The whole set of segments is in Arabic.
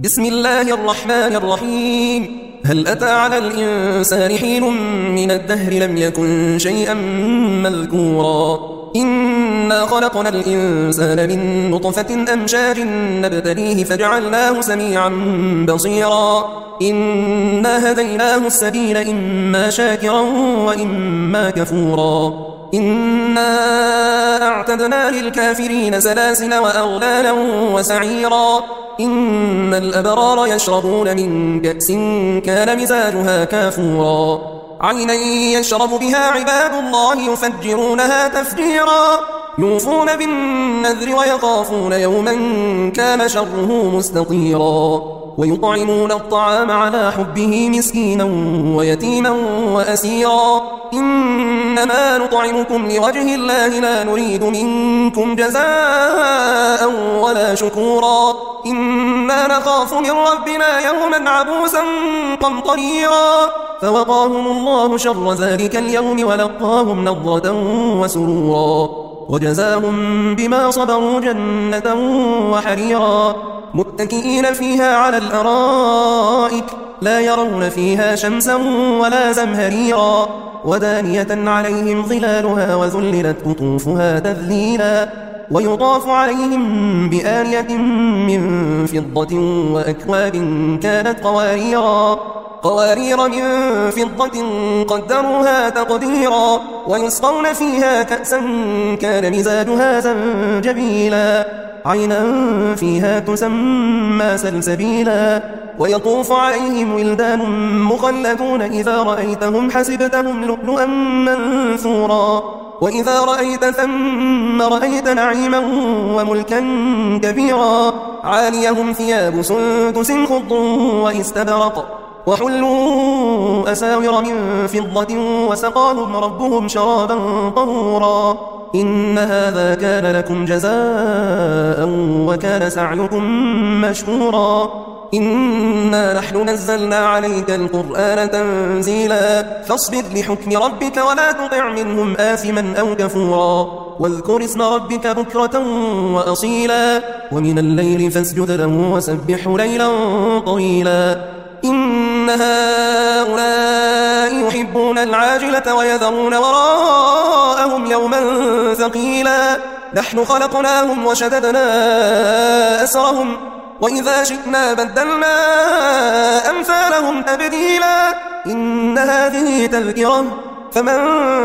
بسم الله الرحمن الرحيم. هل أتى على الإنسان حين من الدهر لم يكن شيئا مذكورا إنا خلقنا الإنسان من نطفة أمشاج نبتليه فجعلناه سميعا بصيرا إنا هديناه السبيل إما شاكرا وإما كفورا إنا أعتدنا للكافرين سلاسل وأغلالا وسعيرا إن الأبرار يشربون من كأس كان مزاجها كافورا عينا يشرب بها عباد الله يفجرونها تفجيرا يوفون بالنذر ويخافون يوما كان شره مستطيرا ويطعمون الطعام على حبه مسكينا ويتيما وأسيرا إنما نطعمكم لوجه الله لا نريد منكم جزاء ولا شكورا إنا نخاف من ربنا يوما عبوسا قمطريرا فوقاهم الله شر ذلك اليوم ولقاهم نضرة وسرورا وجزاهم بما صبروا جنة وحريرا متكئين فيها على الأرائك لا يرون فيها شمسا ولا زمهريرا ودانية عليهم ظلالها وذللت قطوفها تذليلا ويطاف عليهم بآنية من فضة وأكواب كانت قوارير من فضة قدروها تقديرا ويسقون فيها كأسا كان مزاجها زنجبيلا عينا فيها تسمى سلسبيلا ويطوف عليهم ولدان مخلدون إذا رأيتهم حسبتهم لؤلؤا منثورا وإذا رأيت ثم رأيت نعيما وملكا كبيرا عاليهم ثياب سندس خضر واستبرق وحلوا أساور من فضة وسقاهم ربهم شرابا طهورا إن هذا كان لكم جزاء وكان سعيكم مشكورا إنا نحن نزلنا عليك القرآن تنزيلا فاصبر لحكم ربك ولا تطع منهم آثما أو كفورا واذكر اسم ربك بكرة وأصيلا ومن الليل فاسجد له وسبحه ليلا طويلا إن هؤلاء يحبون العاجلة ويذرون وراءهم يوما ثقيلا نحن خلقناهم وشددنا أسرهم وإذا شئنا بدلنا أمثالهم تبديلا إن هذه تذكرة فمن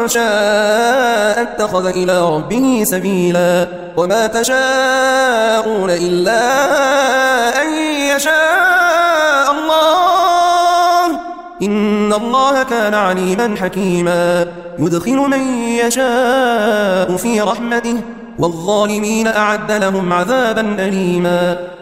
شاء اتخذ إلى ربه سبيلا وما تشاءون إلا أن يشاء الله إن الله كان عليما حكيما يدخل من يشاء في رحمته والظالمين أعد لهم عذابا أليما